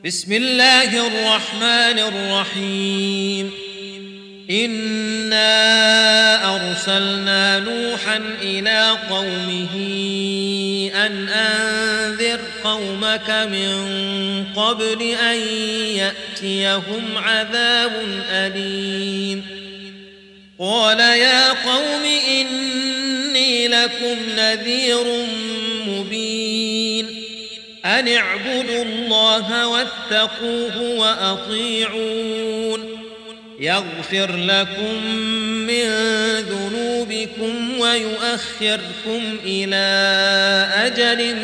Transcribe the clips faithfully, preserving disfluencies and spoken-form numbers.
بسم الله الرحمن الرحيم. إنا أرسلنا نوحا إلى قومه أن أنذر قومك من قبل أن يأتيهم عذاب أليم. قال يا قوم إني لكم نذير مبين أن اعبدوا الله واتقوه وأطيعون يغفر لكم من ذنوبكم ويؤخركم إلى أجل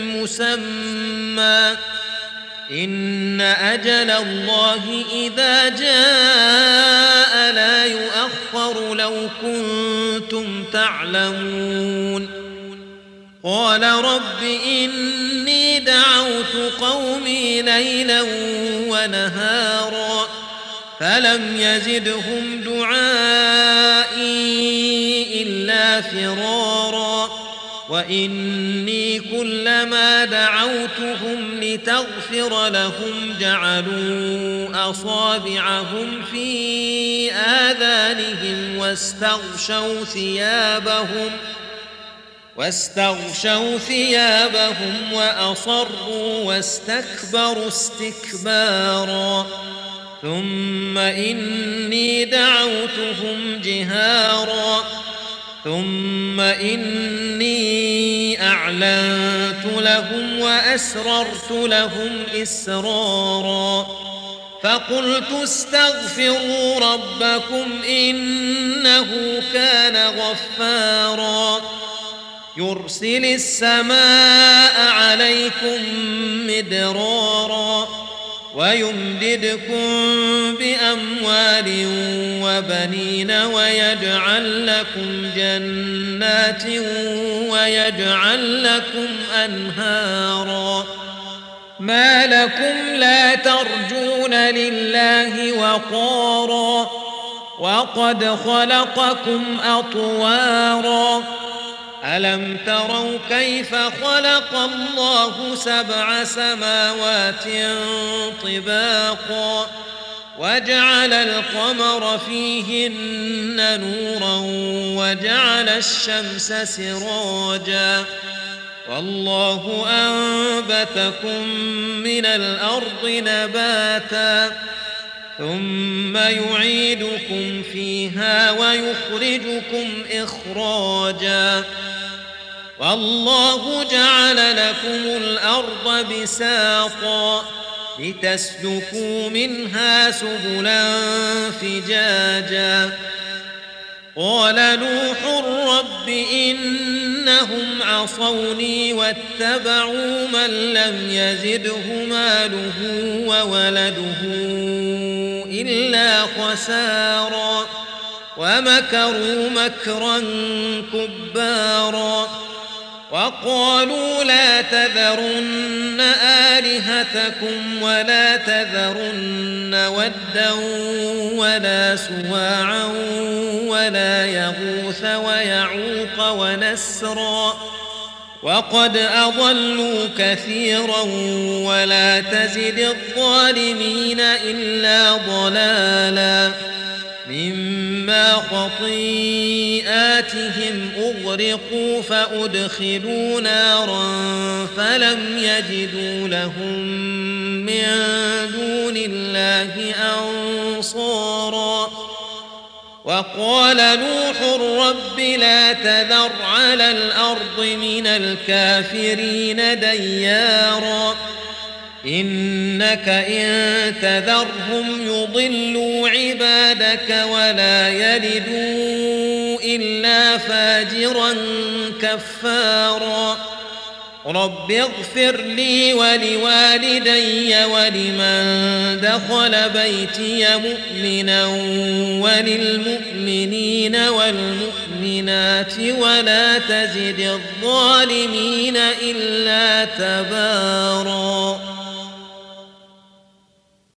مسمى إن أجل الله إذا جاء لا يؤخر لو كنتم تعلمون. قال رب إني دعوت قومي ليلا ونهارا فلم يزدهم دعائي إلا فرارا وإني كلما دعوتهم لتغفر لهم جعلوا أصابعهم في آذانهم واستغشوا ثيابهم واستغشوا ثيابهم وأصروا واستكبروا استكبارا ثم إني دعوتهم جهارا ثم إني أعلنت لهم وأسررت لهم إسرارا فقلت استغفروا ربكم إنه كان غفارا يرسل السماء عليكم مدرارا ويمددكم بأموال وبنين ويجعل لكم جنات ويجعل لكم أنهارا ما لكم لا ترجون لله وقارا وقد خلقكم أطوارا ألم تروا كيف خلق الله سبع سماوات طباقا وجعل القمر فيهن نورا وجعل الشمس سراجا والله أنبتكم من الأرض نباتا ثم يعيدكم فيها ويخرجكم إخراجا والله جعل لكم الأرض بساطا لتسلكوا منها سبلا فجاجا قال نوح رب إنهم عصوني واتبعوا من لم يزده ماله وولده إلا خسارا ومكروا مكرا كبارا وقالوا لا تذرن آلهتكم ولا تذرن ودا ولا سواعا ولا يغوث ويعوق ونسرا وقد أضلوا كثيرا ولا تزد الظالمين إلا ضلالا مما خطيئاتهم أغرقوا فأدخلوا نارا فلم يجدوا لهم من دون الله أنصارا وقال نوح رب لا تذر على الأرض من الكافرين ديارا إنك إن تذرهم يضلوا عبادك ولا يلدوا إلا فاجرا كفارا رب اغفر لي ولوالدي ولمن دخل بيتي مؤمنا وللمؤمنين والمؤمنات ولا تزد الظالمين إلا تبارا.